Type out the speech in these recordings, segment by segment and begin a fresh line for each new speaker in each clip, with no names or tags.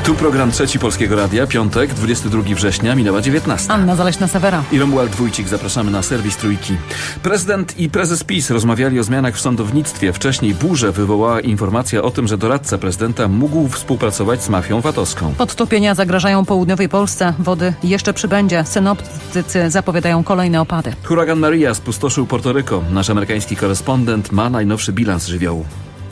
Tu program Trzeci Polskiego Radia, piątek, 22 września, minęła 19.
Anna Zaleśna-Sewera
I Romuald Wójcik, zapraszamy na serwis Trójki. Prezydent i prezes PiS rozmawiali o zmianach w sądownictwie. Wcześniej burzę wywołała informacja o tym, że doradca prezydenta mógł współpracować z mafią VAT-owską.
Podtopienia zagrażają południowej Polsce. Wody jeszcze przybędzie. Synoptycy zapowiadają kolejne opady.
Huragan Maria spustoszył Portoryko. Nasz amerykański korespondent ma najnowszy bilans żywiołu.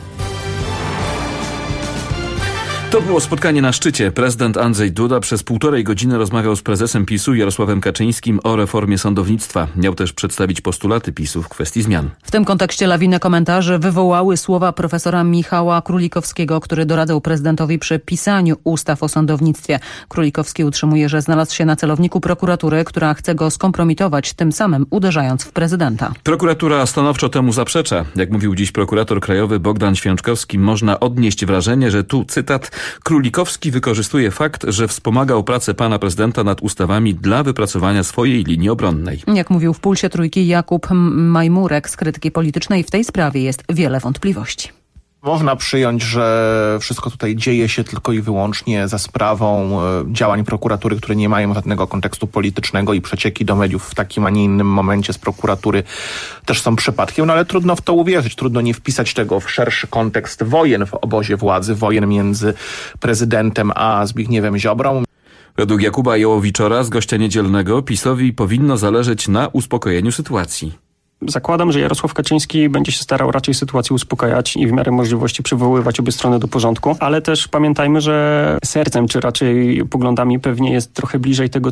To było spotkanie na szczycie. Prezydent Andrzej Duda przez 1,5 godziny rozmawiał z prezesem PiS-u Jarosławem Kaczyńskim o reformie sądownictwa. Miał też przedstawić postulaty PiS-u w kwestii zmian.
W tym kontekście lawinę komentarzy wywołały słowa profesora Michała Królikowskiego, który doradzał prezydentowi przy pisaniu ustaw o sądownictwie. Królikowski utrzymuje, że znalazł się na celowniku prokuratury, która chce go skompromitować, tym samym uderzając w prezydenta.
Prokuratura stanowczo temu zaprzecza. Jak mówił dziś prokurator krajowy Bogdan Święczkowski, można odnieść wrażenie, że tu, cytat, Królikowski wykorzystuje fakt, że wspomagał pracę pana prezydenta nad ustawami dla wypracowania swojej linii obronnej.
Jak mówił w Pulsie Trójki Jakub Majmurek z Krytyki Politycznej, w tej sprawie jest wiele wątpliwości.
Można przyjąć, że wszystko tutaj dzieje się tylko i wyłącznie za sprawą działań prokuratury, które nie mają żadnego kontekstu politycznego i przecieki do mediów w takim, a nie innym momencie z prokuratury też są przypadkiem, no ale trudno w to uwierzyć, trudno nie wpisać tego w szerszy kontekst wojen w obozie władzy, wojen między prezydentem a Zbigniewem Ziobrą.
Według Jakuba Jołowiczora z Gościa Niedzielnego PiS-owi powinno zależeć na uspokojeniu sytuacji.
Zakładam, że Jarosław Kaczyński będzie się starał raczej sytuację uspokajać i w miarę możliwości przywoływać obie strony do porządku, ale też pamiętajmy, że sercem, czy raczej poglądami pewnie jest trochę bliżej tego,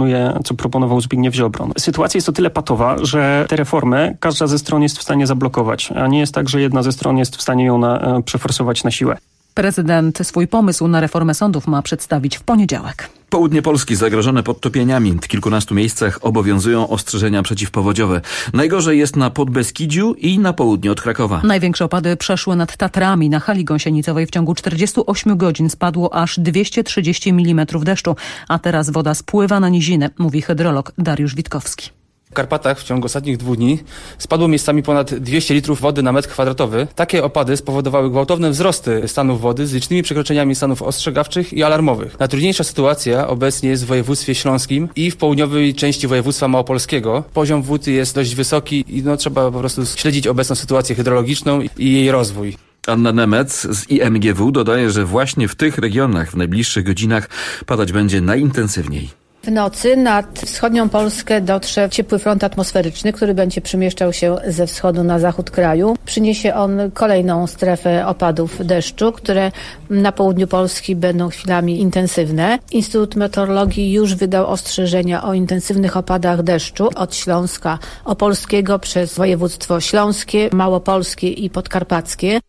co proponował Zbigniew Ziobro. Sytuacja jest o tyle patowa, że te reformy każda ze stron jest w stanie zablokować, a nie jest tak, że jedna ze stron jest w stanie ją przeforsować na siłę.
Prezydent swój pomysł na reformę sądów ma przedstawić w poniedziałek.
Południe Polski zagrożone podtopieniami. W kilkunastu miejscach obowiązują ostrzeżenia przeciwpowodziowe. Najgorzej jest na Podbeskidziu i na południe od Krakowa.
Największe opady przeszły nad Tatrami. Na hali gąsienicowej w ciągu 48 godzin spadło aż 230 mm deszczu, a teraz woda spływa na niziny, mówi hydrolog Dariusz Witkowski.
W Karpatach w ciągu ostatnich 2 dni spadło miejscami ponad 200 litrów wody na metr kwadratowy. Takie opady spowodowały gwałtowne wzrosty stanów wody z licznymi przekroczeniami stanów ostrzegawczych i alarmowych. Najtrudniejsza sytuacja obecnie jest w województwie śląskim i w południowej części województwa małopolskiego. Poziom wód jest dość wysoki i trzeba po prostu śledzić obecną sytuację hydrologiczną i jej rozwój.
Anna Nemec z IMGW dodaje, że właśnie w tych regionach w najbliższych godzinach padać będzie najintensywniej.
W nocy nad wschodnią Polskę dotrze ciepły front atmosferyczny, który będzie przemieszczał się ze wschodu na zachód kraju. Przyniesie on kolejną strefę opadów deszczu, które na południu Polski będą chwilami intensywne. Instytut Meteorologii już wydał ostrzeżenia o intensywnych opadach deszczu od Śląska Opolskiego przez województwo śląskie, małopolskie i podkarpackie.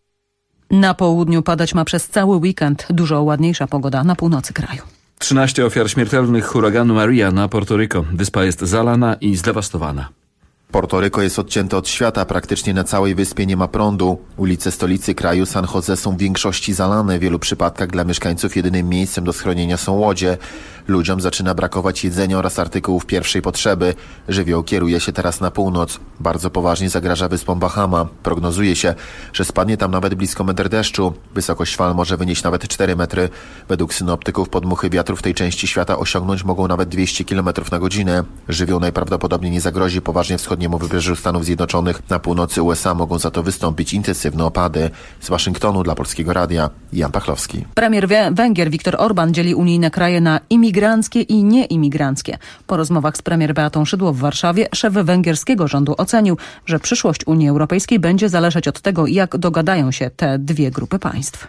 Na południu padać ma przez cały weekend. Dużo ładniejsza pogoda na północy kraju.
13 ofiar śmiertelnych huraganu Maria na Portoryko. Wyspa jest zalana i zdewastowana.
Portoryko jest odcięte od świata, praktycznie na całej wyspie nie ma prądu. Ulice stolicy kraju San Jose są w większości zalane. W wielu przypadkach dla mieszkańców jedynym miejscem do schronienia są łodzie. Ludziom zaczyna brakować jedzenia oraz artykułów pierwszej potrzeby. Żywioł kieruje się teraz na północ. Bardzo poważnie zagraża wyspom Bahama. Prognozuje się, że spadnie tam nawet blisko metr deszczu. Wysokość fal może wynieść nawet 4 metry. Według synoptyków podmuchy wiatru w tej części świata osiągnąć mogą nawet 200 km na godzinę. Żywioł najprawdopodobniej nie zagrozi poważnie wschodniemu wybrzeżu Stanów Zjednoczonych. Na północy USA mogą za to wystąpić intensywne opady. Z Waszyngtonu dla Polskiego Radia Jan Pachlowski.
Premier Węgier Viktor Orbán dzieli unijne kraje na imigranckie i nieimigranckie. Po rozmowach z premier Beatą Szydło w Warszawie szef węgierskiego rządu ocenił, że przyszłość Unii Europejskiej będzie zależeć od tego, jak dogadają się te dwie grupy państw.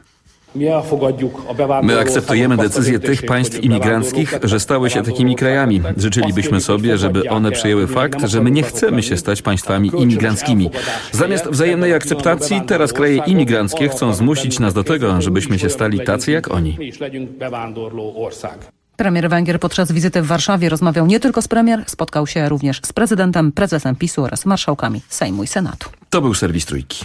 My akceptujemy decyzje tych państw imigranckich, że stały się takimi krajami. Życzylibyśmy sobie, żeby one przyjęły fakt, że my nie chcemy się stać państwami imigranckimi. Zamiast wzajemnej akceptacji, teraz kraje imigranckie chcą zmusić nas do tego, żebyśmy się stali tacy jak oni.
Premier Węgier podczas wizyty w Warszawie rozmawiał nie tylko z premier, spotkał się również z prezydentem, prezesem PiS-u oraz marszałkami Sejmu i Senatu.
To był serwis Trójki.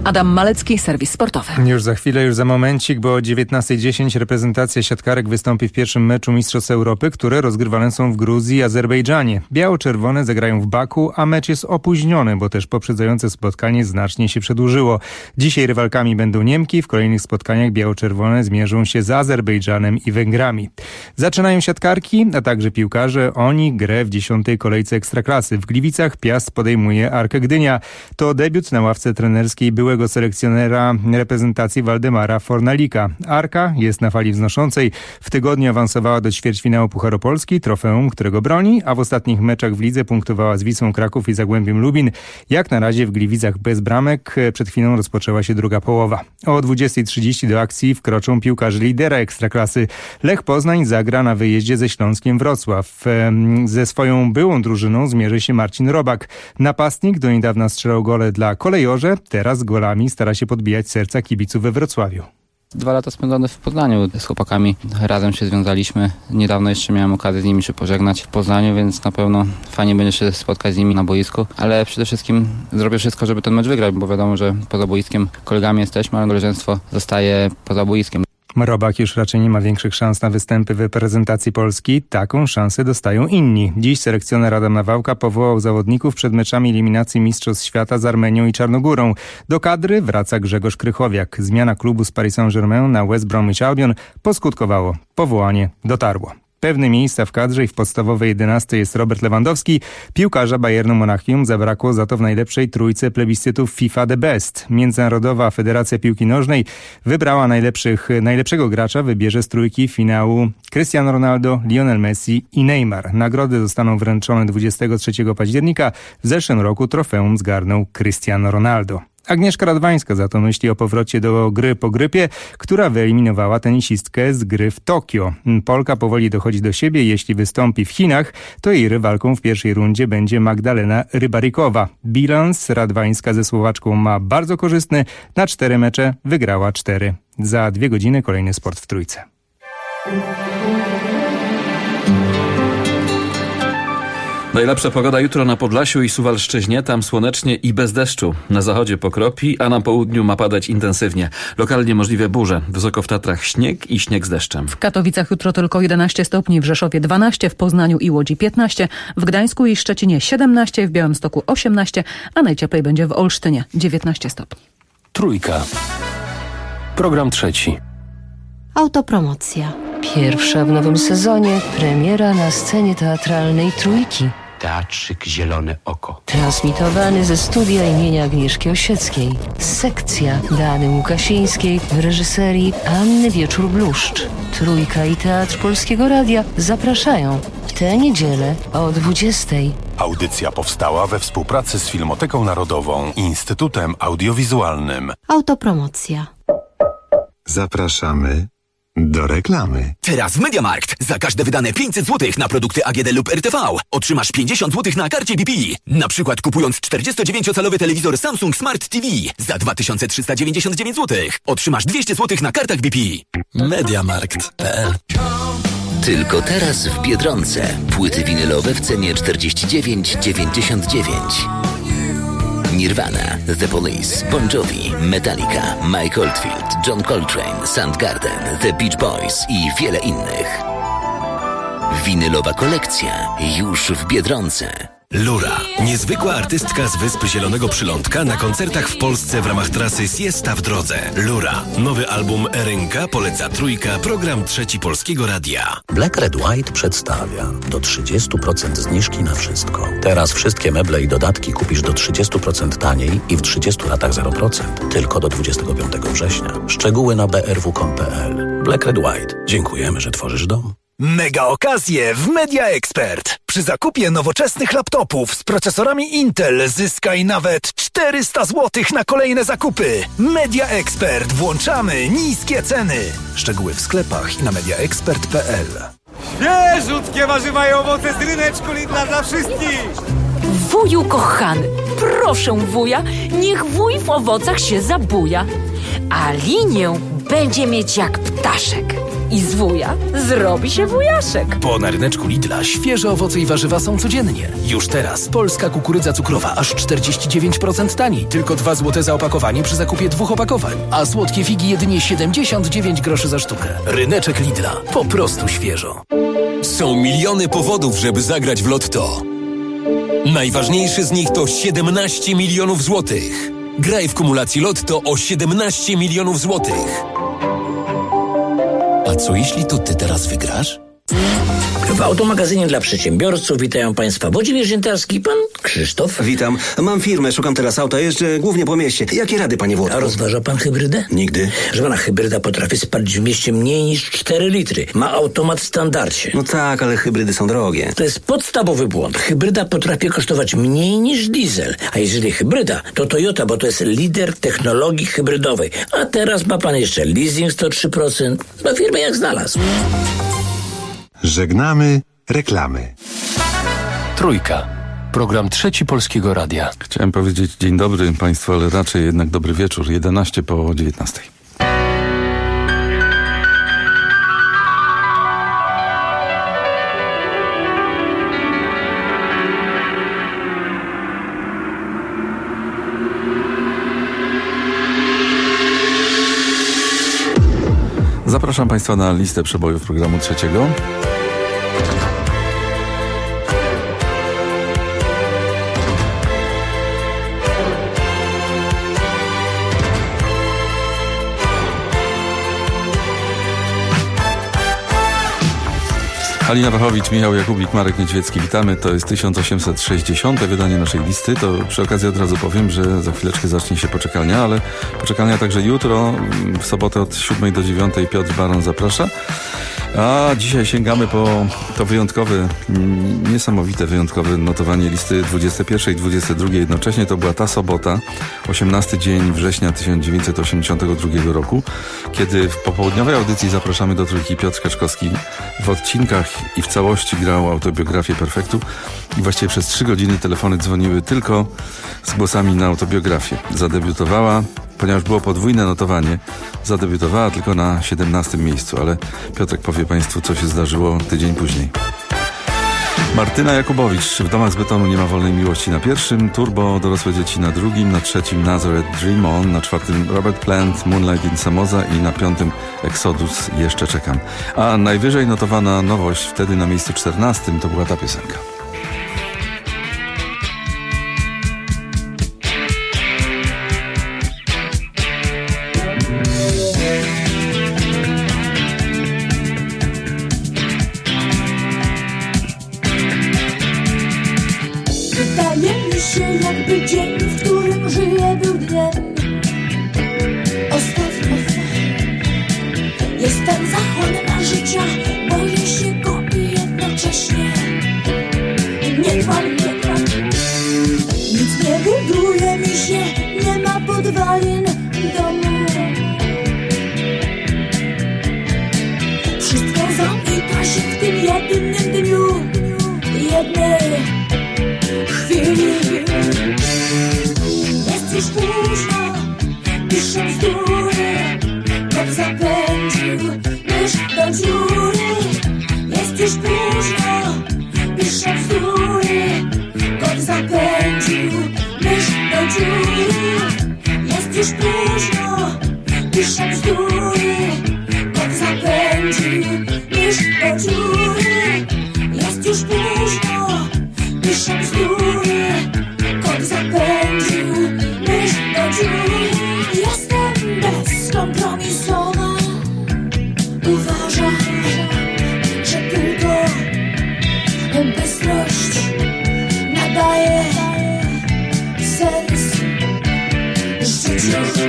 Adam Malecki, serwis sportowy.
Już za chwilę, już za momencik, bo o 19:10 reprezentacja siatkarek wystąpi w pierwszym meczu Mistrzostw Europy, które rozgrywane są w Gruzji i Azerbejdżanie. Biało-czerwone zagrają w Baku, a mecz jest opóźniony, bo też poprzedzające spotkanie znacznie się przedłużyło. Dzisiaj rywalkami będą Niemki, w kolejnych spotkaniach biało-czerwone zmierzą się z Azerbejdżanem i Węgrami. Zaczynają siatkarki, a także piłkarze. Oni grę w 10. kolejce Ekstraklasy. W Gliwicach Piast podejmuje Arkę Gdynia. To debiut na ławce trenerskiej byłego selekcjonera reprezentacji Waldemara Fornalika. Arka jest na fali wznoszącej. W tygodniu awansowała do ćwierćfinału Pucharu Polski, trofeum, którego broni, a w ostatnich meczach w lidze punktowała z Wisłą Kraków i Zagłębiem Lubin. Jak na razie w Gliwicach bez bramek. Przed chwilą rozpoczęła się druga połowa. O 20:30 do akcji wkroczą piłkarze lidera Ekstraklasy. Lech Poznań zagra na wyjeździe ze Śląskiem Wrocław. Ze swoją byłą drużyną zmierzy się Marcin Robak. Napastnik do niedawna strzelał gole dla Kolejorze, teraz golami stara się podbijać serca kibiców we Wrocławiu.
2 lata spędzone w Poznaniu z chłopakami. Razem się związaliśmy. Niedawno jeszcze miałem okazję z nimi się pożegnać w Poznaniu, więc na pewno fajnie będzie się spotkać z nimi na boisku. Ale przede wszystkim zrobię wszystko, żeby ten mecz wygrać, bo wiadomo, że poza boiskiem kolegami jesteśmy, ale zwycięstwo zostaje poza boiskiem.
Robak już raczej nie ma większych szans na występy w reprezentacji Polski. Taką szansę dostają inni. Dziś selekcjoner Adam Nawałka powołał zawodników przed meczami eliminacji Mistrzostw Świata z Armenią i Czarnogórą. Do kadry wraca Grzegorz Krychowiak. Zmiana klubu z Paris Saint-Germain na West Bromwich Albion poskutkowało. Powołanie dotarło. Pewne miejsca w kadrze i w podstawowej 11 jest Robert Lewandowski. Piłkarza Bayernu Monachium zabrakło za to w najlepszej trójce plebiscytów FIFA The Best. Międzynarodowa Federacja Piłki Nożnej wybrała najlepszego gracza, wybierze z trójki finału Cristiano Ronaldo, Lionel Messi i Neymar. Nagrody zostaną wręczone 23 października. W zeszłym roku trofeum zgarnął Cristiano Ronaldo. Agnieszka Radwańska za to myśli o powrocie do gry po grypie, która wyeliminowała tenisistkę z gry w Tokio. Polka powoli dochodzi do siebie. Jeśli wystąpi w Chinach, to jej rywalką w pierwszej rundzie będzie Magdalena Rybarikowa. Bilans Radwańska ze Słowaczką ma bardzo korzystny. Na 4 mecze wygrała 4. Za 2 godziny kolejny sport w Trójce.
Najlepsza pogoda jutro na Podlasiu i Suwalszczyźnie, tam słonecznie i bez deszczu. Na zachodzie pokropi, a na południu ma padać intensywnie. Lokalnie możliwe burze. Wysoko w Tatrach śnieg i śnieg z deszczem.
W Katowicach jutro tylko 11 stopni, w Rzeszowie 12, w Poznaniu i Łodzi 15, w Gdańsku i Szczecinie 17, w Białymstoku 18, a najcieplej będzie w Olsztynie 19 stopni.
Trójka. Program trzeci.
Autopromocja. Pierwsza w nowym sezonie premiera na scenie teatralnej Trójki.
Teatrzyk Zielone Oko.
Transmitowany ze studia imienia Agnieszki Osieckiej. Sekcja Dany Łukasińskiej w reżyserii Anny Wieczór-Bluszcz. Trójka i Teatr Polskiego Radia zapraszają w tę niedzielę o 20:00.
Audycja powstała we współpracy z Filmoteką Narodową i Instytutem Audiowizualnym.
Autopromocja.
Zapraszamy do reklamy.
Teraz w MediaMarkt. Za każde wydane 500 zł na produkty AGD lub RTV otrzymasz 50 zł na karcie BP. Na przykład kupując 49-calowy telewizor Samsung Smart TV za 2399 zł otrzymasz 200 zł na kartach BP.
MediaMarkt.pl. Tylko teraz w Biedronce. Płyty winylowe w cenie 49,99. Nirvana, The Police, Bon Jovi, Metallica, Mike Oldfield, John Coltrane, Soundgarden, The Beach Boys i wiele innych. Winylowa kolekcja już w Biedronce.
Lura, niezwykła artystka z Wysp Zielonego Przylądka na koncertach w Polsce w ramach trasy Siesta w drodze. Lura, nowy album Rynka poleca Trójka, program trzeci Polskiego Radia.
Black Red White przedstawia do 30% zniżki na wszystko. Teraz wszystkie meble i dodatki kupisz do 30% taniej i w 30 latach 0%. Tylko do 25 września. Szczegóły na brw.com.pl. Black Red White. Dziękujemy, że tworzysz dom.
Mega okazje w Media Expert. Przy zakupie nowoczesnych laptopów z procesorami Intel zyskaj nawet 400 zł na kolejne zakupy. Media Expert. Włączamy niskie ceny. Szczegóły w sklepach i na mediaexpert.pl.
Świeżutkie warzywa i owoce z ryneczku Lidla dla wszystkich.
Wuju kochany, proszę wuja, niech wuj w owocach się zabuja. A linię będzie mieć jak ptaszek. I z wuja zrobi się wujaszek.
Bo na ryneczku Lidla świeże owoce i warzywa są codziennie. Już teraz polska kukurydza cukrowa aż 49% taniej. Tylko 2 zł za opakowanie przy zakupie 2 opakowań. A słodkie figi jedynie 79 groszy za sztukę. Ryneczek Lidla. Po prostu świeżo.
Są miliony powodów, żeby zagrać w Lotto. Najważniejszy z nich to 17 milionów złotych. Graj w kumulacji Lotto o 17 milionów złotych. A co jeśli to ty teraz wygrasz?
W Automagazynie dla przedsiębiorców witają Państwa Włodzimierz Ziętarski i Pan Krzysztof.
Witam. Mam firmę, szukam teraz auta, jeżdżę głównie po mieście. Jakie rady, Panie Włodku?
A rozważa Pan hybrydę?
Nigdy.
Że Pana hybryda potrafi spalić w mieście mniej niż 4 litry. Ma automat w standardzie.
No tak, ale hybrydy są drogie.
To jest podstawowy błąd. Hybryda potrafi kosztować mniej niż diesel. A jeżeli hybryda, to Toyota, bo to jest lider technologii hybrydowej. A teraz ma Pan jeszcze leasing 103%. No firmę jak znalazł.
Żegnamy reklamy.
Trójka. Program Trzeci Polskiego Radia.
Chciałem powiedzieć dzień dobry Państwu, ale raczej jednak dobry wieczór. 11 po 19. Zapraszam Państwa na listę przebojów programu trzeciego. Halina Wachowicz, Michał Jakubik, Marek Niedźwiecki, witamy. To jest 1860. wydanie naszej listy. To przy okazji od razu powiem, że za chwileczkę zacznie się poczekalnia, ale poczekalnia także jutro, w sobotę od 7 do 9 Piotr Baron zaprasza. A dzisiaj sięgamy po to wyjątkowe, niesamowite wyjątkowe notowanie listy 21 i 22 jednocześnie. To była ta sobota, 18 dzień września 1982 roku, kiedy w popołudniowej audycji Zapraszamy do Trójki Piotr Kaczkowski w odcinkach i w całości grał autobiografię Perfektu i właściwie przez 3 godziny telefony dzwoniły tylko z głosami na autobiografię. Zadebiutowała, ponieważ było podwójne notowanie, zadebiutowała tylko na 17 miejscu, ale Piotrek powie Państwu, co się zdarzyło tydzień później. Martyna Jakubowicz, w domach z betonu nie ma wolnej miłości na 1, Turbo, dorosłe dzieci na 2, na 3 Nazareth Dream On, na 4 Robert Plant, Moonlight in Samoza i na 5 Exodus Jeszcze czekam. A najwyżej notowana nowość wtedy na miejscu 14 to była ta piosenka.
Jakby dzień, w którym żyję, był dniem ostatnim. Jestem zachłanna życia, boję się go i jednocześnie nie trwam. Nic nie buduje mi się, nie ma podwalin domu. Wszystko zamyka się w tym jednym dniu, jednej chwili. Jest już późno, piszę bzdury, kot zapędził mysz do dziury. Jest już późno, piszę bzdury, kot zapędził mysz do dziury. Jest już późno, piszę bzdury, kot zapędził mysz do dziury. Jest już późno, piszę bzdury, kot zapędził mysz do dziury. Jestem bezkompromisowa, uważam, że tylko bystrość nadaje sens życiu.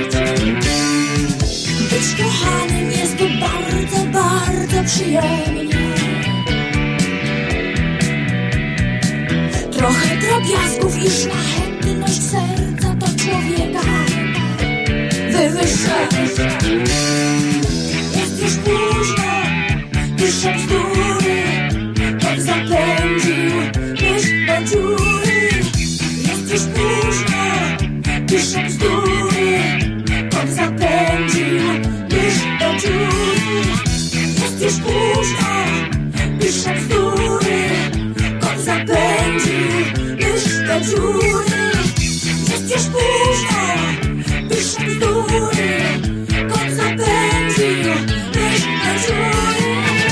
Być kochanym jest to bardzo, bardzo przyjemnie. Trochę drobiazgów i szlachetność serca to człowieka wywyższa. Jest już późno, piszę bzdury, kot zapędził mysz do dziury. Jest już późno, piszę bzdury, kot zapędził mysz do dziury. Jest dziury. Jest już późno, pisze bzdury. Kot zapędził mysz do dziury.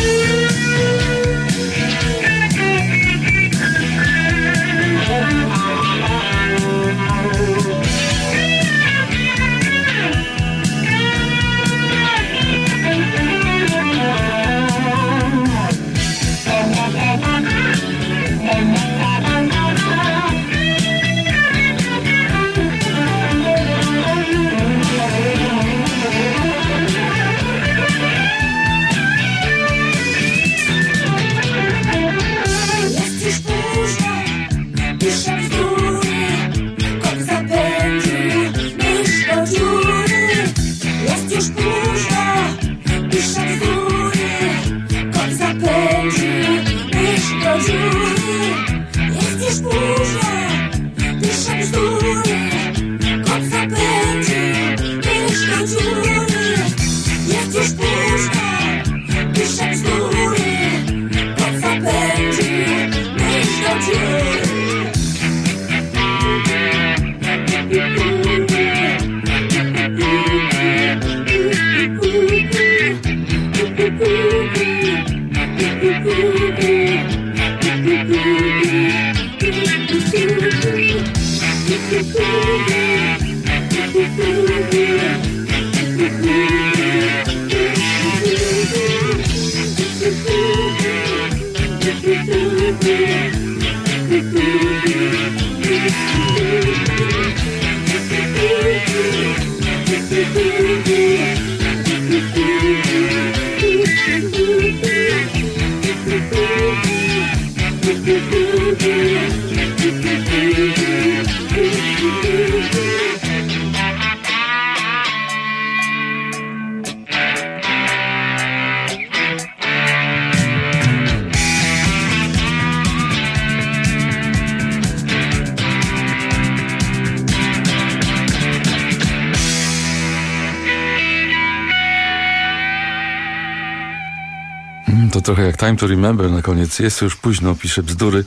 To trochę jak Time to Remember na koniec. Jest już późno, pisze bzdury.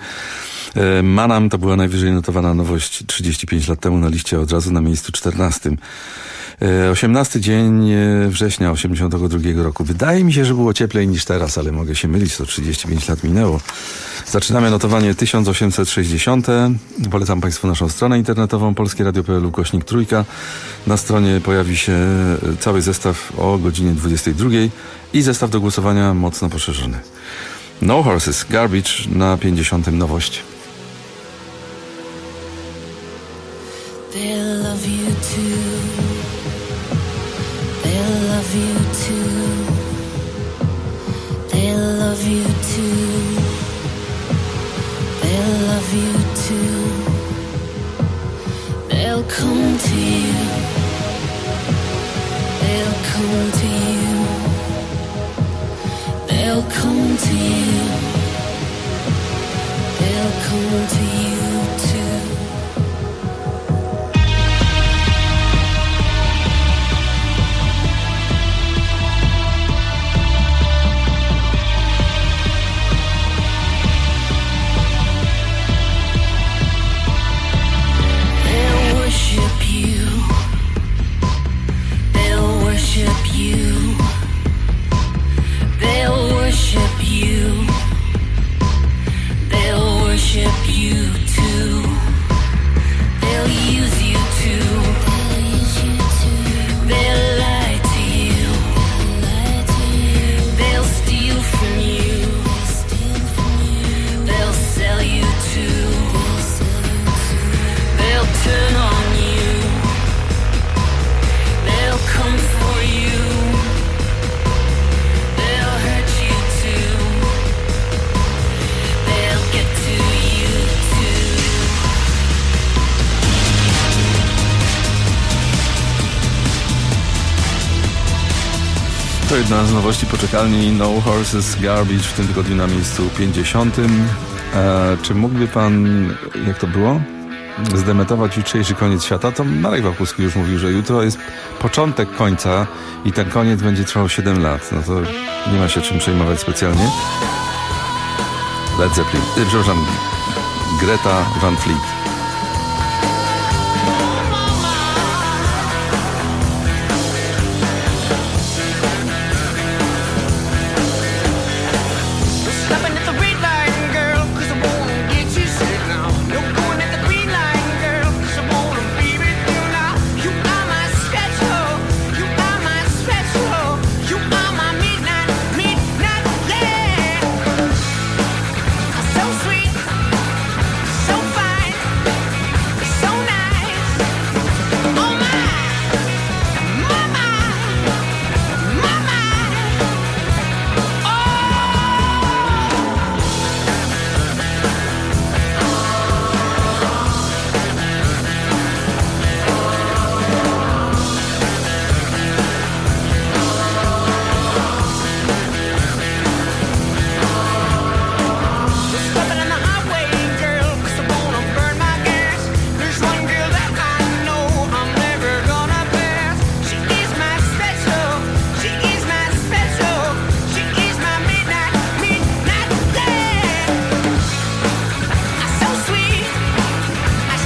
Manam to była najwyżej notowana nowość 35 lat temu na liście, od razu na miejscu 14. 18 dzień września 82 roku. Wydaje mi się, że było cieplej niż teraz, ale mogę się mylić, to 35 lat minęło. Zaczynamy notowanie 1860. Polecam Państwu naszą stronę internetową polskieradio.pl/3. Na stronie pojawi się cały zestaw o godzinie 22 i zestaw do głosowania mocno poszerzony. No Horses, Garbage na 50. nowość.
They'll love you too. They'll love you too. They'll love you too. They'll love you too. They'll come to you. They'll come to you. They'll come to you. They'll come to you too.
To jedna z nowości poczekalni No Horses Garbage w tym tygodniu na miejscu 50. Czy mógłby pan, jak to było, zdemetować jutrzejszy koniec świata? To Marek Wachowski już mówił, że jutro jest początek końca i ten koniec będzie trwał 7 lat. No to nie ma się czym przejmować specjalnie. Led Zeppelin, przepraszam, Greta Van Fleet.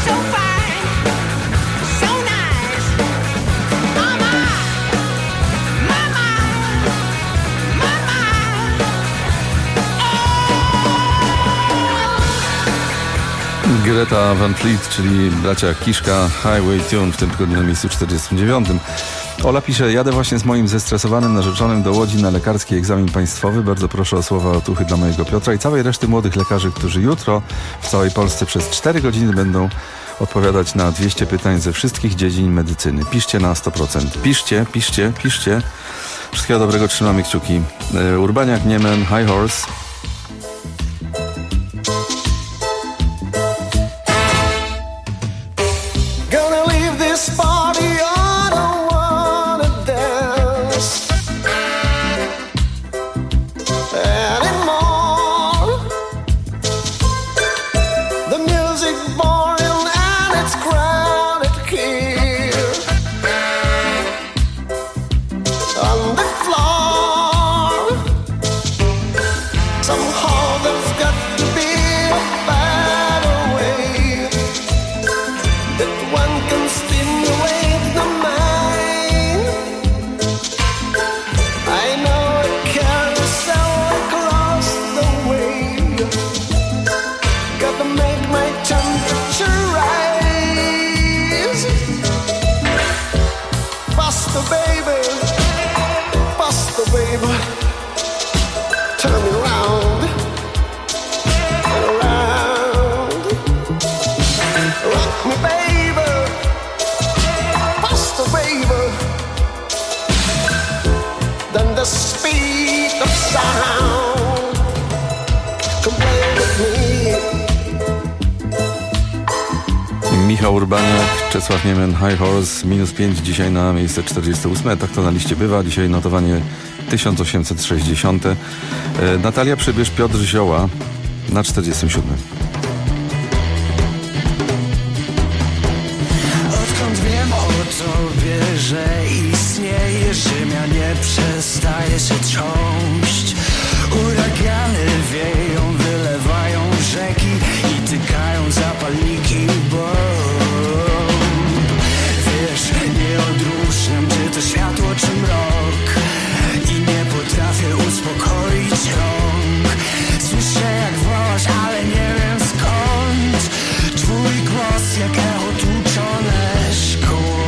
Greta Van Fleet, czyli bracia Kiszka, Highway Tune w tym tygodniu na miejscu 49. Ola pisze, jadę właśnie z moim zestresowanym narzeczonym do Łodzi na lekarski egzamin państwowy. Bardzo proszę o słowa otuchy dla mojego Piotra i całej reszty młodych lekarzy, którzy jutro w całej Polsce przez 4 godziny będą odpowiadać na 200 pytań ze wszystkich dziedzin medycyny. Piszcie na 100%. Piszcie. Wszystkiego dobrego, trzymamy kciuki. Urbaniak, Niemen, High Horse. Michał Urbaniak, Czesław Niemen, High Horse, -5 dzisiaj na miejsce 48. Tak to na liście bywa. Dzisiaj notowanie 1860. Natalia Przybysz, Piotr Zioła na 47.
Odkąd wiem o tobie, że istnieje, ziemia nie przestaje się trząść. Uragany wieją, wylewają rzeki i tykają zapalniki bomb. Wiesz, nie odróżniam, czy to światło, czy mrok, i nie potrafię uspokoić rąk. Słyszę, jak wołasz, ale nie wiem skąd. Twój głos jak echo tłuczone szkło.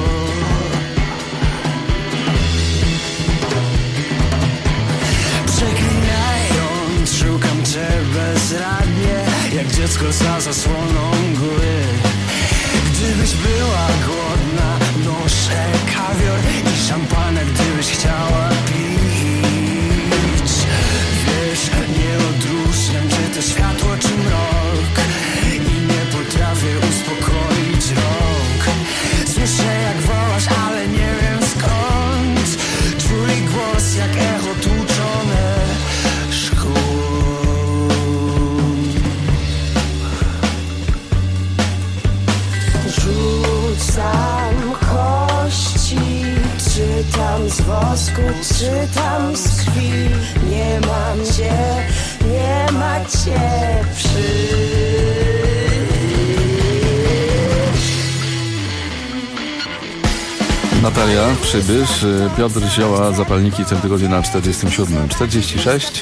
Przeklinając, szukam cię bezradnie, jak dziecko za zasłoną mgły. Gdybyś była głodna, noszę kawior i szampana, gdybyś chciała pić. Wiesz, nie odróżniam, czy to światło, czy mrok, i nie potrafię uspokoić rąk. Słyszę, jak wołasz, ale nie wiem skąd. Twój głos jak echo tłuczone szkło.
Rzucam kości, czytam z wosku, czytam z krwi. Nie mam cię, nie ma cię
Natalia Przybysz, Piotr Zioła, zapalniki w tym tygodniu na 47. 46.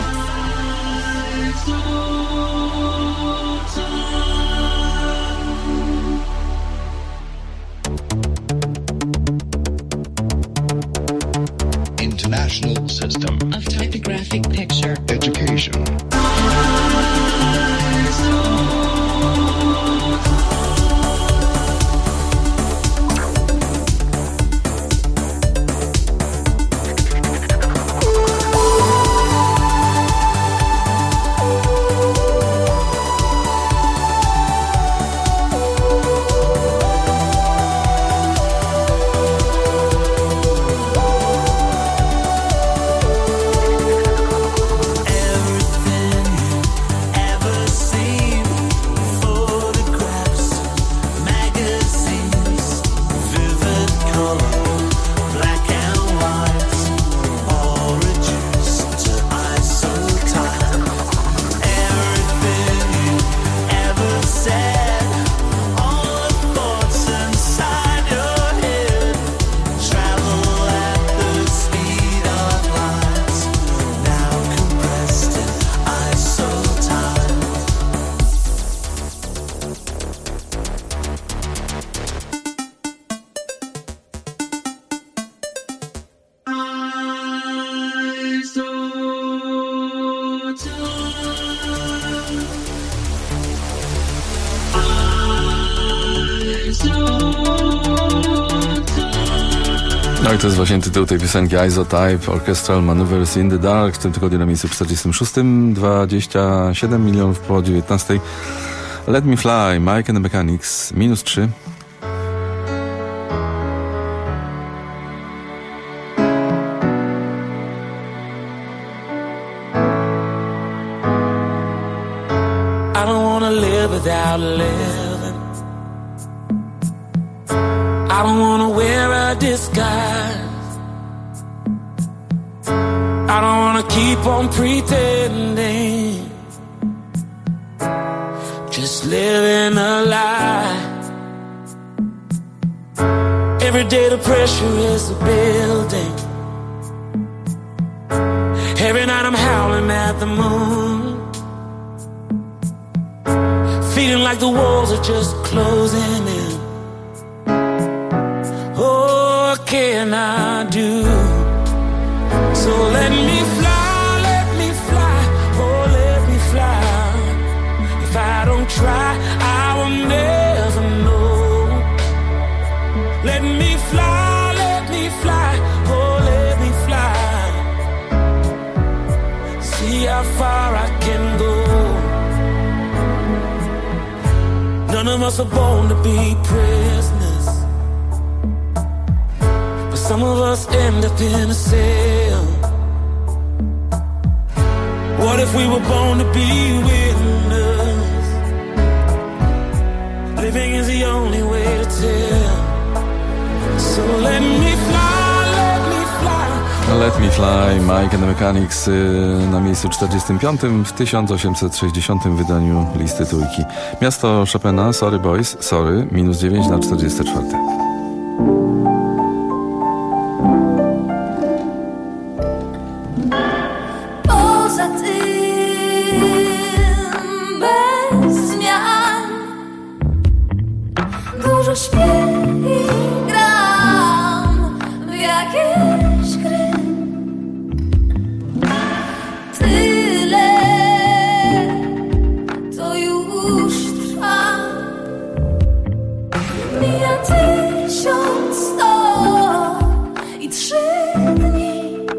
International System
of Typographic Picture
Education.
No i to jest właśnie tytuł tej piosenki Isotype, Orchestral Maneuvers in the Dark. W tym tygodniu na miejscu 46, 27 milionów po 19. Let Me Fly, Mike and the Mechanics, -3.
I don't wanna live without living. I don't wanna wear a disguise. I don't wanna keep on pretending, just living a lie. Every day the pressure is building. Every night I'm howling at the moon, feeling like the walls are just closing in. Oh, what can I do? So let me fly, oh let me fly. If I don't try, I will never know. Let me fly, oh let me fly. See how far I can go. None of us are born to be prisoners, but some of us end up in a cell. What if we were born to be winners? Living is the only way to tell. So let me fly, let me fly.
Let Me Fly, Mike and the Mechanics na miejscu 45 w 1860 wydaniu listy trójki. Miasto Chopina, Sorry Boys, Sorry, -9 na 44.
Poza tym bez zmian dużo śpię i gram w jakieś gry. Tyle to już trwa. Mija 1103 dni.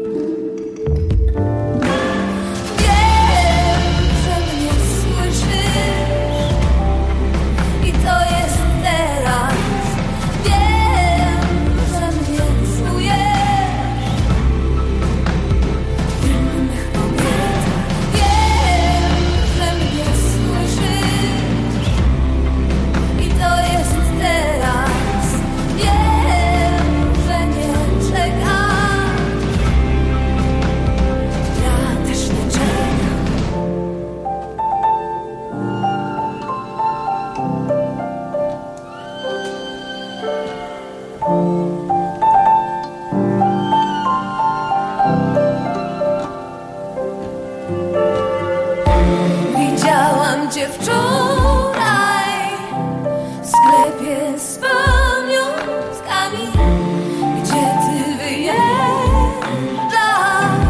Widziałam cię wczoraj w sklepie z pamiątkami, gdzie ty wyjeżdżasz.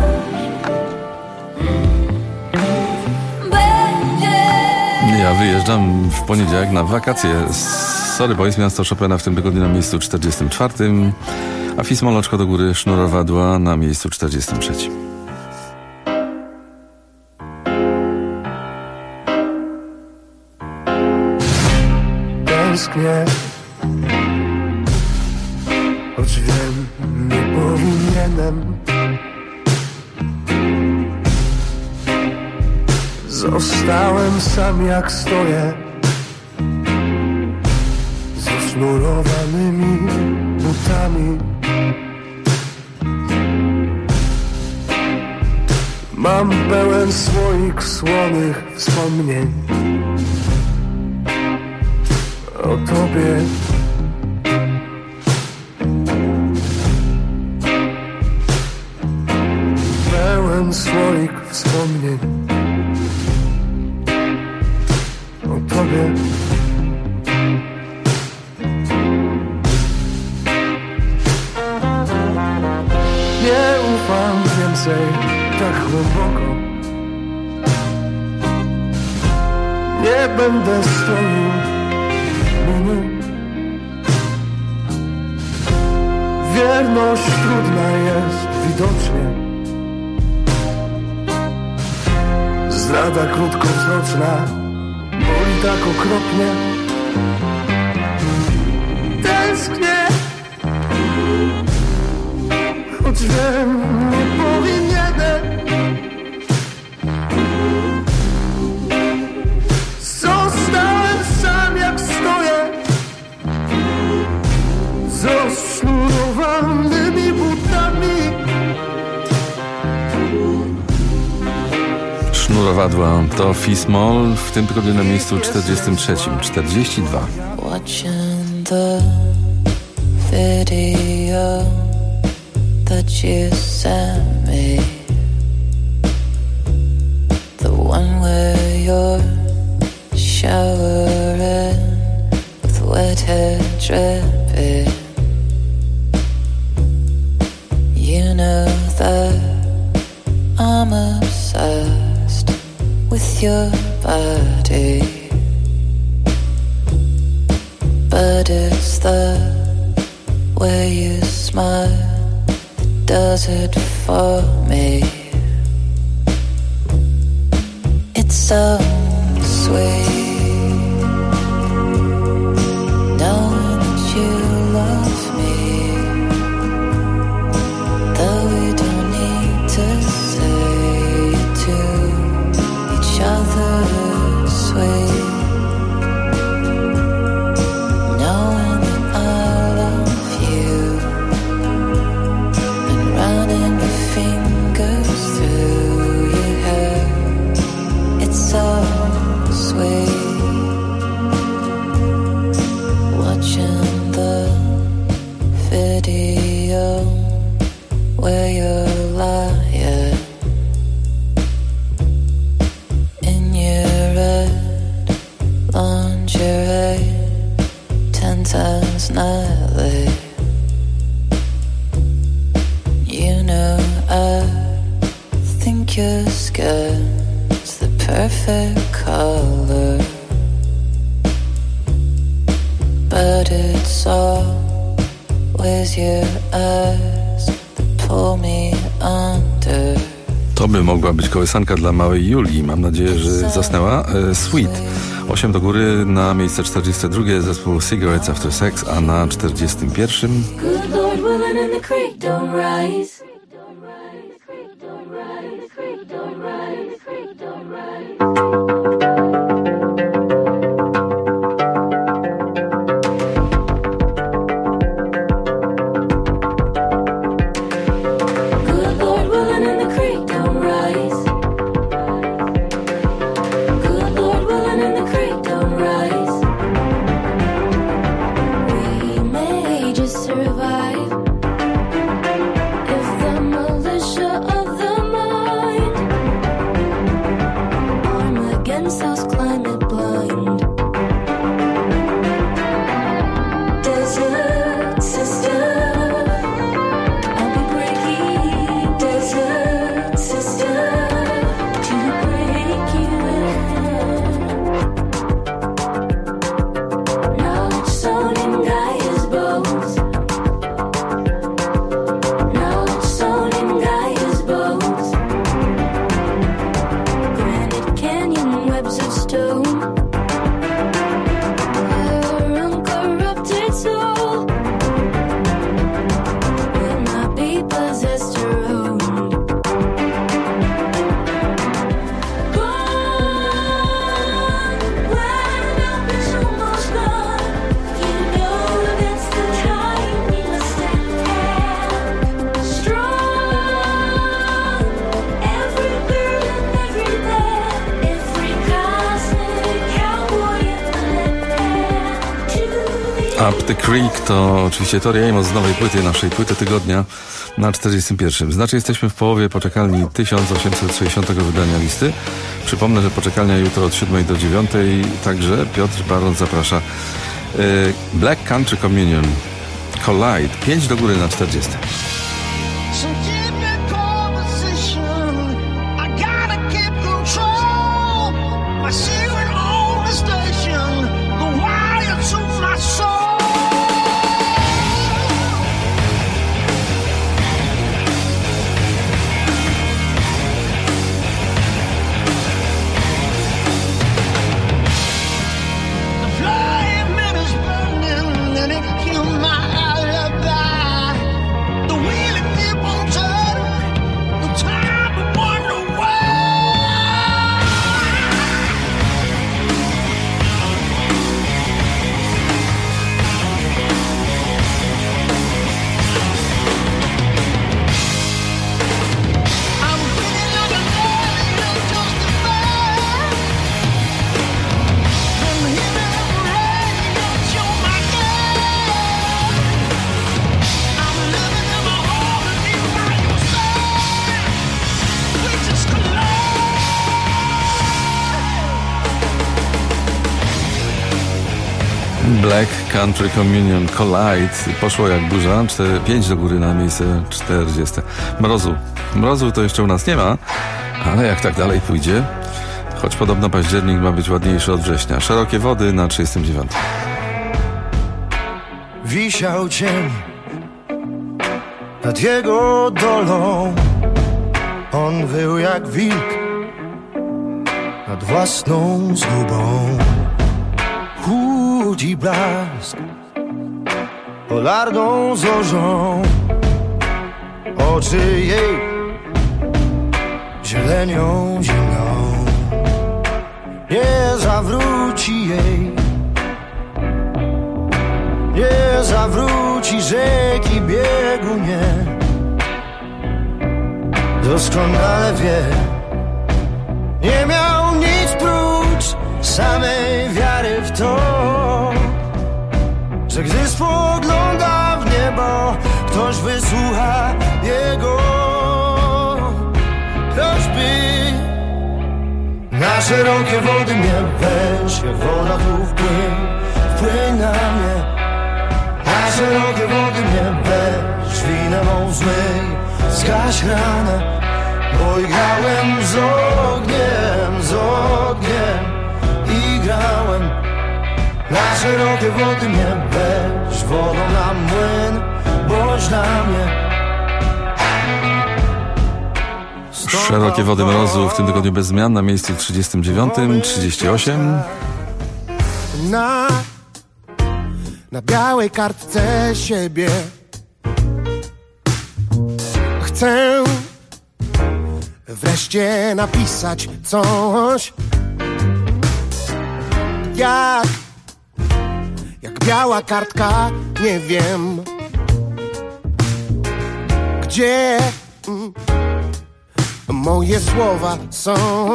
Ja wyjeżdżam w poniedziałek na wakacje. Sorry Boys, miasto Chopina w tym tygodniu na miejscu 44, a Fismoloczko do góry Sznurowadła na miejscu 43.
Tęsknię, choć wiem, nie powinienem. Zostałem sam jak stoję, z zasznurowanymi butami. Mam pełen słoik słonych wspomnień o tobie. Pełen słoik wspomnień o tobie. Nie ufam więcej tak głęboko. Nie będę stoił minut Pewność trudna jest widocznie. Zdrada krótkowzroczna boli tak okropnie. Tęsknię, choć wiem, nie powinienem. Zostałem sam jak stoję, z rozsznurowanymi butami.
Sznurowadła to Fismol, w tym tygodniu na miejscu 43, 42.
Watching the video that you sent me, the one where you're showering with wet hair dripping. You know that I'm obsessed with your body, but it's the way you smile that does it for me. It's so sweet knowing that you love me, though we don't need to say it to each other. Sweet knowing that I love you and running your fingers through your hair. It's so sweet watching the video where you're lying in your red lingerie 10 times nightly. You know I think your skin's the perfect color, but it's always your eyes that pull me under.
To by mogła być kołysanka dla małej Julii. Mam nadzieję, że zasnęła. Sweet. 8 do góry, na miejsce 42 zespół Cigarettes After Sex, a na 41
Good Lord, willing and the creek don't rise. Good Lord, willing and the creek don't rise. Good Lord, willing and the creek don't rise. We may just survive if the militia of the mind arm against those climate blind. Desert sister, I'll be breaking desert sister to break you in. Knowledge sown in Gaia's bones. Knowledge sown in Gaia's bones. Granite canyon webs of stone. Her uncorrupted soul will not be possessed or owned. Gone when hope is almost gone. You know that's the time we must stand strong. Every bird and every man, every cosmic cowboy in the land. To the
Up the Creek to oczywiście Tori Amos z nowej płyty, naszej płyty tygodnia na 41. Znaczy jesteśmy w połowie poczekalni 1860 wydania listy. Przypomnę, że poczekalnia jutro od 7 do 9, także Piotr Baron zaprasza. Black Country Communion, Collide, 5 do góry na 40.
So keep in conversation. I gotta keep control. My secret on the station. The wire to my soul.
Black Country Communion Collide poszło jak burza, 5 do góry na miejsce 40. Mrozu to jeszcze u nas nie ma, ale jak tak dalej pójdzie, choć podobno październik ma być ładniejszy od września. Szerokie wody na 39.
Wisiał cień nad jego dolą. On wył jak wilk nad własną zgubą. Chłódzi blask polarną zorzą. Oczy jej zielenią zimną. Nie zawróci jej, nie zawróci rzeki biegu, nie. Doskonale wie, nie miał nic prócz samej wiary w to, że gdy spogląda w niebo, ktoś wysłucha jego. Ktoś by na szerokie wody mnie weź, jak woda tu wpłyń na mnie. Na szerokie wody mnie weź, winę mą zmyj, zgaś ranę, bo i grałem z ogniem i grałem. Na szerokie wody mnie weź, wodą na młyn, bądź dla mnie.
Szerokie wody mrozu w tym tygodniu bez zmian na miejscu 39, 38.
Na białej kartce siebie chcę wreszcie napisać coś, jak biała kartka, nie wiem gdzie moje słowa są.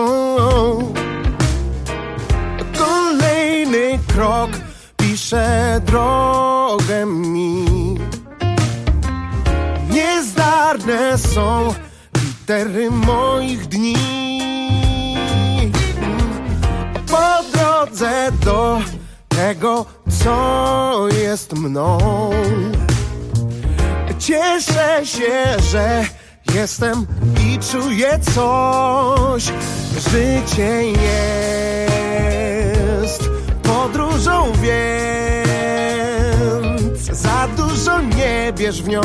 Kolejny krok pisze drogę mi. Niezdarne są litery moich dni. Po drodze do tego, co jest mną, cieszę się, że jestem i czuję coś. Życie jest podróżą, więc za dużo nie bierz w nią,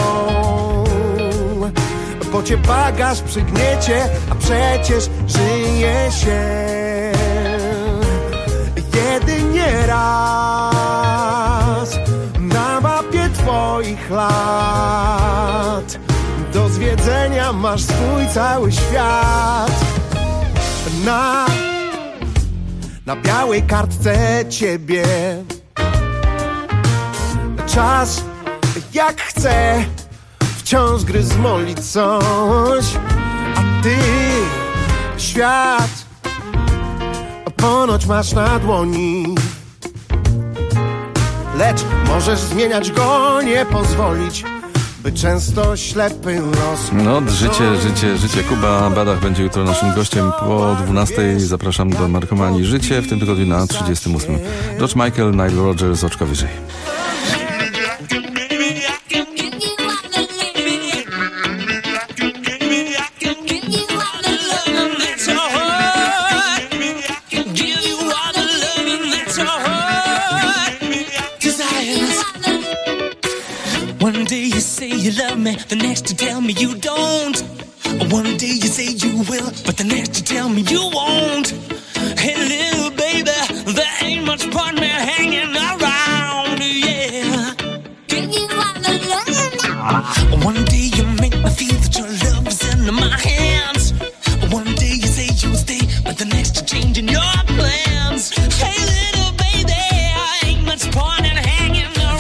bo cię bagaż przygniecie, a przecież żyje się jedynie raz na mapie twoich lat. Do zwiedzenia masz swój cały świat. Na białej kartce ciebie czas jak chce wciąż gry zmolić coś, a ty świat ponoć masz na dłoni, lecz możesz zmieniać go, nie pozwolić, by często ślepy los.
No, życie. Kuba Badach będzie jutro naszym gościem po 12:00. Zapraszam do Narkomanii. Życie w tym tygodniu na 38. George Michael, Nile Rodgers, oczka wyżej.
One day you say you love me, the next you tell me you don't. One day you say you will, but the next you tell me you won't. Hey little baby, there ain't much point me hanging around, yeah. One day you make me feel that your love is in my hands. One day you say you'll stay, but the next you're changing your plans. Hey little baby, ain't much point in hanging around.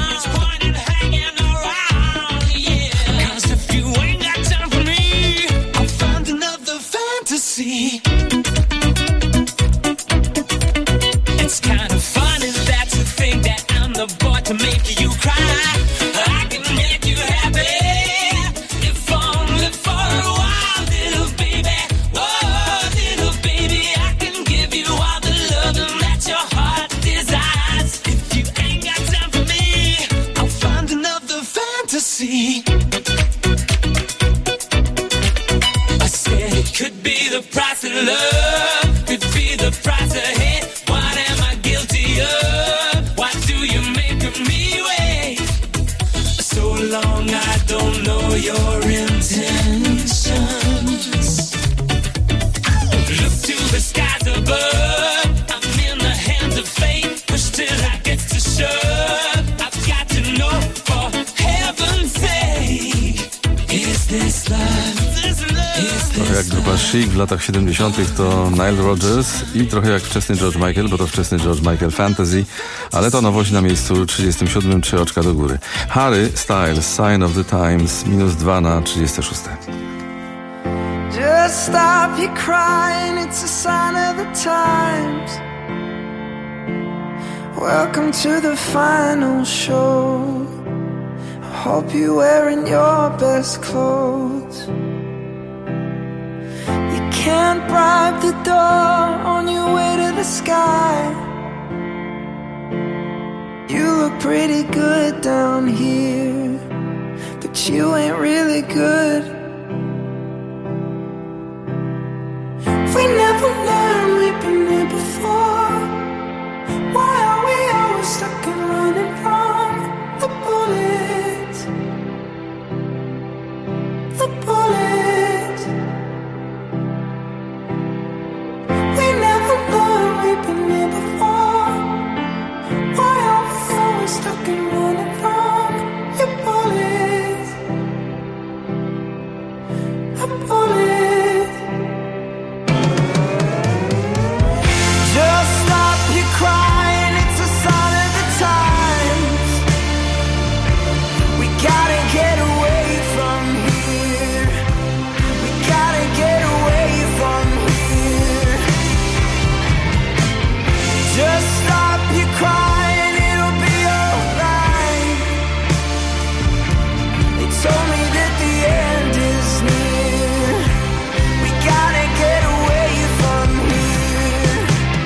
It's kind of funny that you think that I'm the boy to make you cry. I can make you happy, if only for a while, little baby. Oh, little baby, I can give you all the loving that your heart desires. If you to me, wait. So long I don't know your intentions. Look to the skies above. I'm in the hands of fate. Push till I get to shove. I've got to know for heaven's sake. Is this love?
Trochę jak grupa Chic w latach 70. to Nile Rodgers i trochę jak wczesny George Michael, bo to wczesny George Michael Fantasy, ale to nowość na miejscu 37, 3 oczka do góry. Harry Styles, Sign of the Times, -2 na 36.
Just stop your crying, it's a sign of the times. Welcome to the final show. I hope you're wearing your best clothes. You can't bribe the door on your way to the sky. You look pretty good down here, but you ain't really good. We never learned, we've been here before. Why are we always stuck and running from the bullets? The bullets. We never learned, we've been here before. Why are we always stuck and running from your bullets? The bullets. Just stop your crying, it's a sign of the times. We gotta get away from here. We gotta get away from here. Just stop your crying, it'll be alright. They told me that the end is near. We gotta get away from here.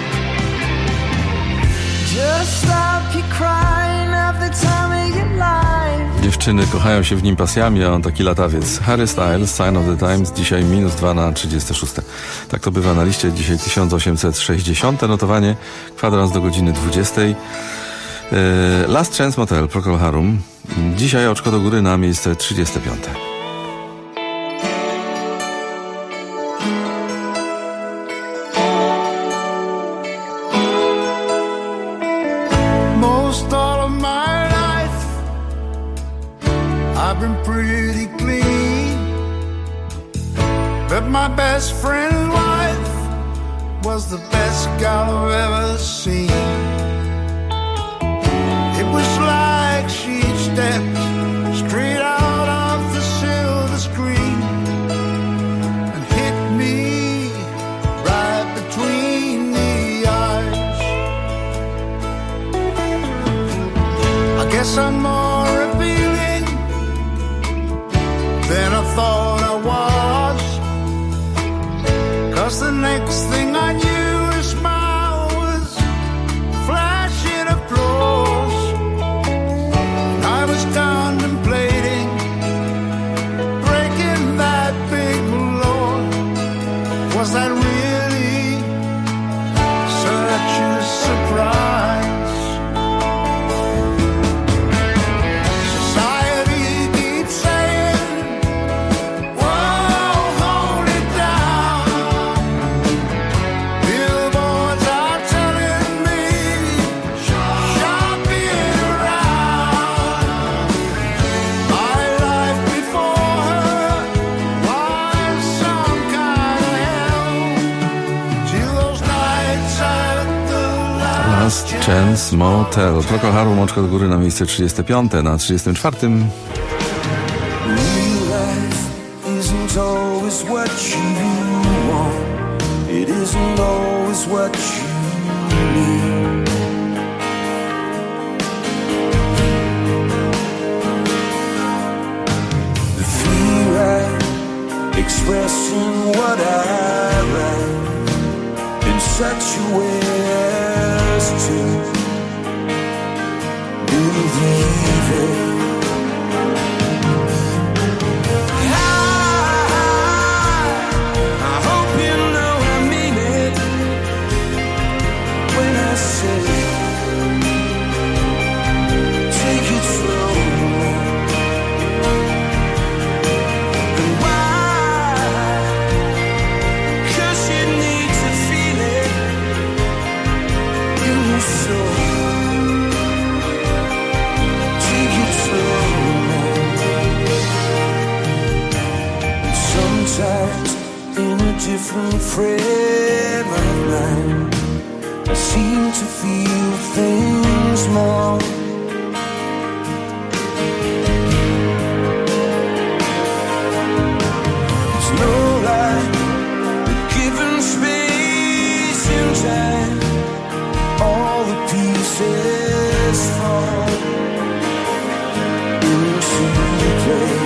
Just stop your crying, have the time of your life.
Dziewczyny kochają się w nim pasjami, a on taki latawiec. Harry Styles, Sign of the Times, dzisiaj -2 na 36. Tak to bywa na liście. Dzisiaj 1860. notowanie, kwadrans do godziny 20. Last Chance Motel, Procol Harum. Dzisiaj oczko do góry na miejsce 35.
Most all of my life I've been pretty clean, but my best friend's wife was the best gal I've ever seen. It was like she stepped straight out of the silver screen and hit me right between the eyes. I guess I'm more appealing than I thought I was, 'cause the next thing I knew, her smile was flashing applause. And I was contemplating breaking that big law. Was that really such a surprise? Society keeps saying, whoa, hold it down. Billboards are telling me, shop it around. My life before her was some kind of hell, till those nights at the
Last Chance Motel, Procol Harum, oczko do góry na miejsce 35. Na 34.
Real life isn't always what you want. It isn't always what you need. The free ride, expressing what I write in such a way as to believe it. I hope you know I mean it when I say different frame of mind. I seem to feel things more. There's no light, given space and time. All the pieces fall into place.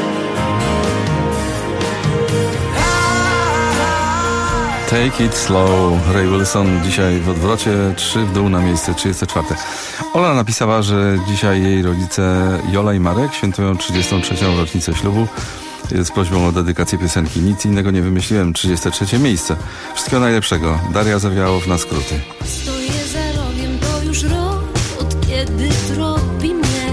Take It Slow, Ray Wilson dzisiaj w odwrocie, 3 w dół na miejsce 34. Ola napisała, że dzisiaj jej rodzice Jola i Marek świętują 33. rocznicę ślubu. Z prośbą o dedykację piosenki Nic innego nie wymyśliłem, 33. miejsce. Wszystkiego najlepszego. Daria Zawiałow na skróty.
Stoję za rogiem, to już rok, od kiedy tropi mnie.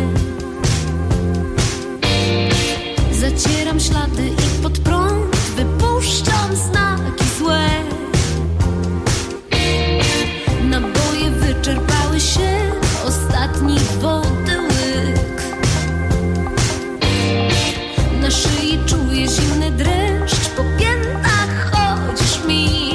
Zacieram ślady i pod prąd wypuszczam znaki złe. Naboje wyczerpały się, ostatni wody łyk. Na szyi czuję zimny dreszcz, po piętach chodzisz mi.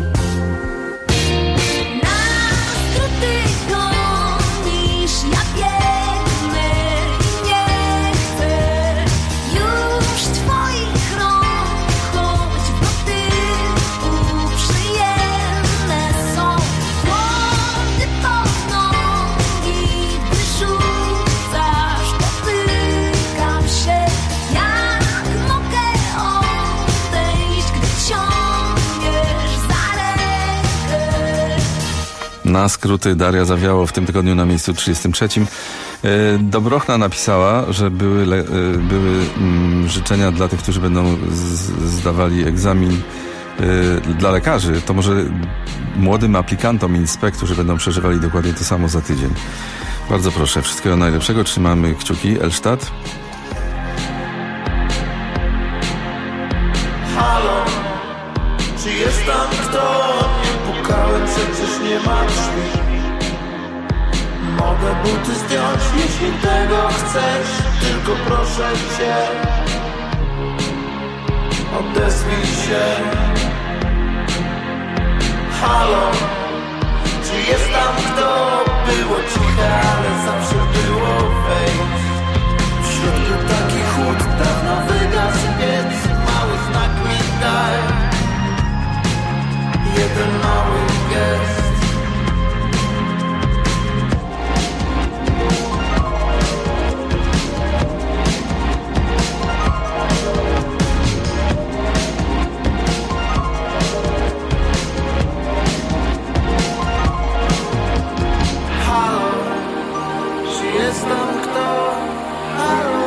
Na skróty gonisz, ja biegnę i nie chcę już twoich rąk, choć w dotyku przyjemne są. Wody pod nogi wyrzucasz, potykam się. Jak mogę odejść, gdy ciągniesz za rękę?
Na skróty Daria Zawiałow w tym tygodniu na miejscu 33. Dobrochna napisała, że były życzenia dla tych, którzy będą zdawali egzamin dla lekarzy. To może młodym aplikantom INSPE, którzy będą przeżywali dokładnie to samo za tydzień. Bardzo proszę, wszystkiego najlepszego, trzymamy kciuki. Elsztad.
Halo, czy jest tam kto? Nie pukałem, przecież nie ma drzwi. Mogę buty zdjąć, jeśli tego chcesz. Tylko proszę cię, odezwij się. Halo, czy jest tam kto? Było ciche, ale zawsze było wejść. W środku taki chłód, dawno wygasł piec. Mały znak mi daj, jeden mały gest. Halo, czy jest tam kto? Halo.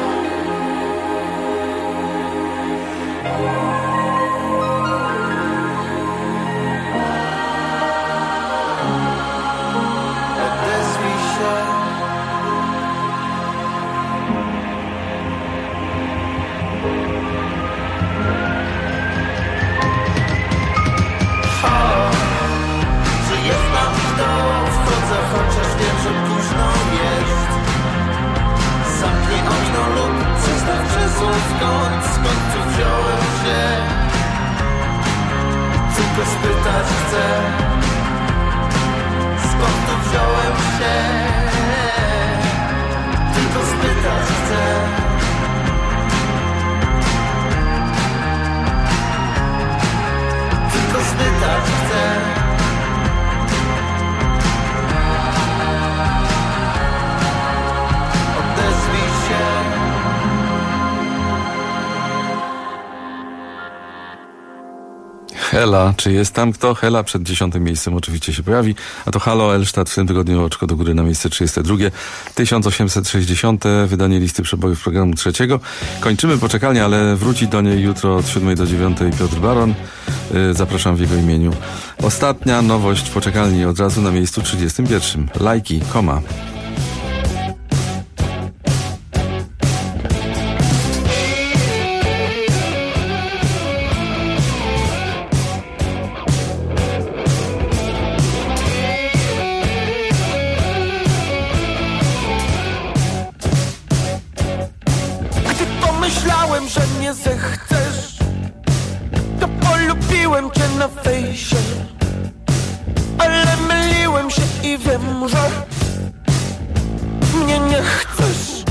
Odezwij się. Halo, czy jest tam kto? Wchodzę, chociaż wiem, że późno jest. Zamknij okno lub przestaw krzesło skąd tu wziąłem się. Tylko spytać chcę, skąd tu wziąłem się. Tylko spytać chcę. Tylko spytać chcę. Odezwij się.
Hela, czy jest tam kto? Hela przed 10. miejscem oczywiście się pojawi. A to Halo Elsztad w tym tygodniu oczko do góry na miejsce 32. 1860. wydanie listy przebojów programu trzeciego. Kończymy poczekalnię, ale wróci do niej jutro od 7 do 9 Piotr Baron. Zapraszam w jego imieniu. Ostatnia nowość w poczekalni od razu na miejscu 31. Lajki, koma.
Gdy pomyślałem, że nie zechcesz, to
Lubiłem cię na fejsie, ale myliłem się i wiem, że mnie nie chcesz.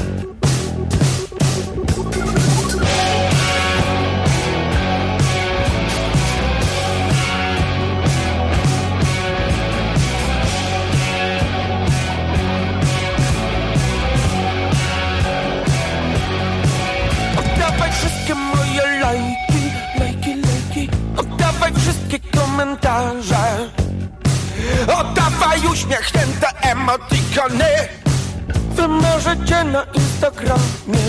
Oddawaj wszystkie moje lajki, oddawaj wszystkie komentarze, oddawaj uśmiechnięte emotikony. Wymarzę cię na Instagramie.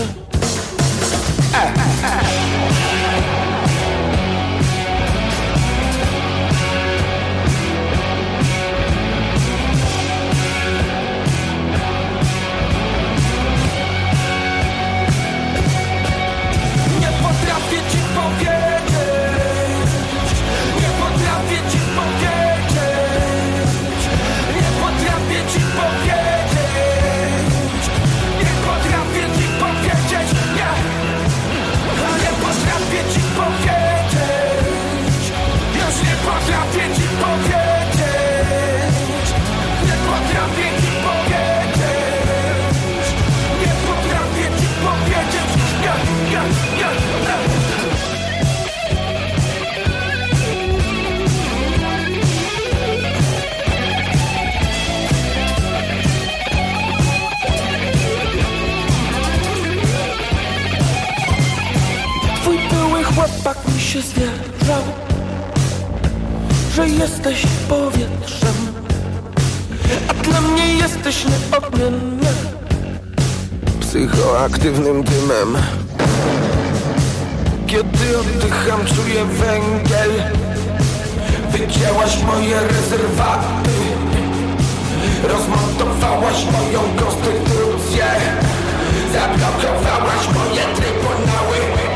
Nie potrafię ci powiedzieć, nie potrafię ci powiedzieć, nie potrafię ci powiedzieć, nie potrafię ci powiedzieć, nie, nie potrafię ci powiedzieć, już nie potrafię ci powiedzieć, nie potrafię ci powiedzieć, nie potrafię ci powiedzieć, nie. Twój były chłopak mi się zwierzał, że jesteś powietrzem, a dla mnie jesteś nieodmienny psychoaktywnym dymem. Kiedy oddycham, czuję węgiel. Wycięłaś moje rezerwaty, rozmontowałaś moją konstytucję, zablokowałaś moje trybunały.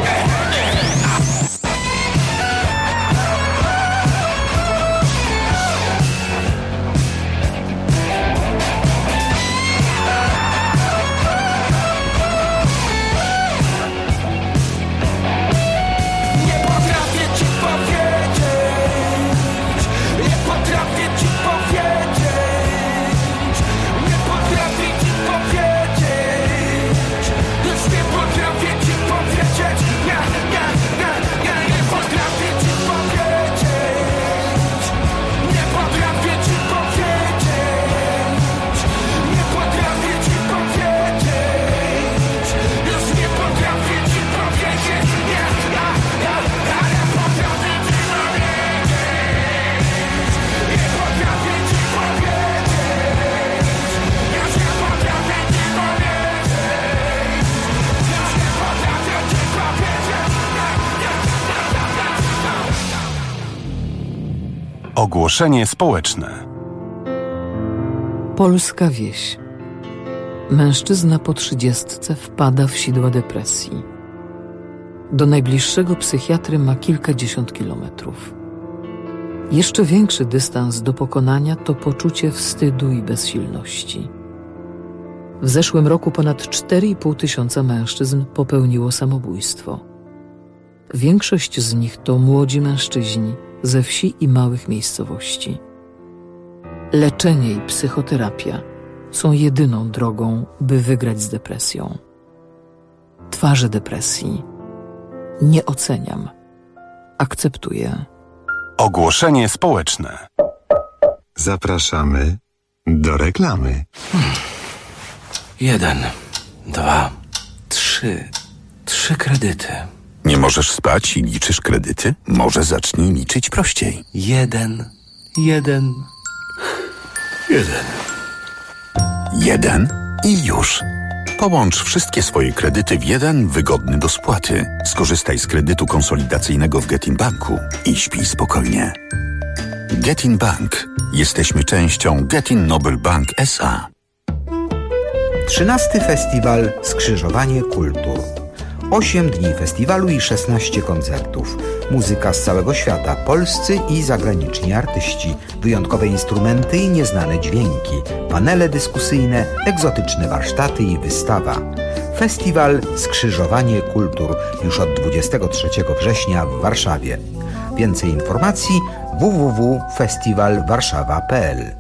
Ogłoszenie społeczne.
Polska wieś. Mężczyzna po 30 wpada w sidła depresji. Do najbliższego psychiatry ma kilkadziesiąt kilometrów. Jeszcze większy dystans do pokonania to poczucie wstydu i bezsilności. W zeszłym roku ponad 4,5 tysiąca mężczyzn popełniło samobójstwo. Większość z nich to młodzi mężczyźni ze wsi i małych miejscowości. Leczenie i psychoterapia są jedyną drogą, by wygrać z depresją. Twarze depresji. Nie oceniam. Akceptuję.
Ogłoszenie społeczne.
Zapraszamy do reklamy.
1, 2, 3. 3 kredyty.
Nie możesz spać i liczysz kredyty? Może zacznij liczyć prościej.
1.
1 i już. Połącz wszystkie swoje kredyty w jeden wygodny do spłaty. Skorzystaj z kredytu konsolidacyjnego w Getin Banku i śpij spokojnie. Getin Bank. Jesteśmy częścią Getin Noble Bank S.A.
13. Festiwal Skrzyżowanie Kultur. 8 dni festiwalu i 16 koncertów. Muzyka z całego świata, polscy i zagraniczni artyści, wyjątkowe instrumenty i nieznane dźwięki, panele dyskusyjne, egzotyczne warsztaty i wystawa. Festiwal Skrzyżowanie Kultur już od 23 września w Warszawie. Więcej informacji www.festiwalwarszawa.pl.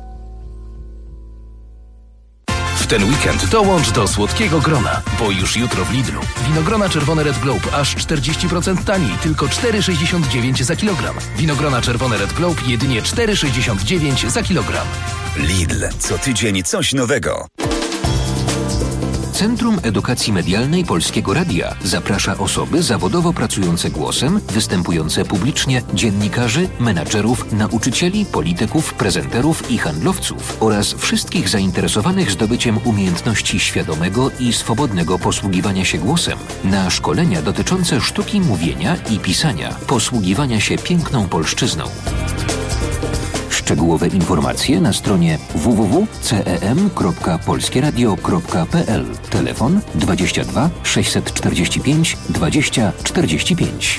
W ten weekend dołącz do słodkiego grona, bo już jutro w Lidlu winogrona czerwone Red Globe aż 40% taniej, tylko 4,69 za kilogram. Winogrona czerwone Red Globe jedynie 4,69 za kilogram.
Lidl, co tydzień coś nowego.
Centrum Edukacji Medialnej Polskiego Radia zaprasza osoby zawodowo pracujące głosem, występujące publicznie, dziennikarzy, menadżerów, nauczycieli, polityków, prezenterów i handlowców oraz wszystkich zainteresowanych zdobyciem umiejętności świadomego i swobodnego posługiwania się głosem na szkolenia dotyczące sztuki mówienia i pisania, posługiwania się piękną polszczyzną. Szczegółowe informacje na stronie www.cem.polskieradio.pl. Telefon 22 645 20 45.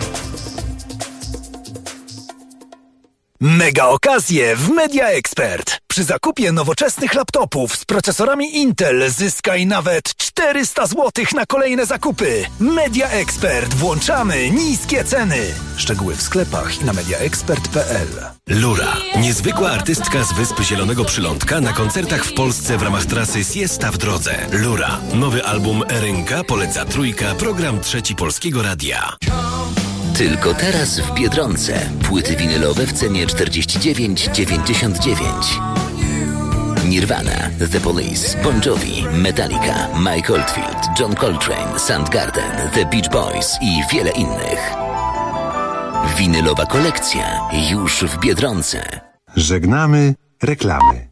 Mega okazje w Media Expert. Przy zakupie nowoczesnych laptopów z procesorami Intel zyskaj nawet 400 zł na kolejne zakupy. Media Expert. Włączamy niskie ceny. Szczegóły w sklepach i na mediaexpert.pl.
Lura. Niezwykła artystka z Wysp Zielonego Przylądka na koncertach w Polsce w ramach trasy Siesta w drodze. Lura. Nowy album Rynka poleca Trójka, program Trzeci Polskiego Radia.
Tylko teraz w Biedronce. Płyty winylowe w cenie 49,99. Nirvana, The Police, Bon Jovi, Metallica, Mike Oldfield, John Coltrane, Soundgarden, The Beach Boys i wiele innych. Winylowa kolekcja już w Biedronce.
Żegnamy reklamy.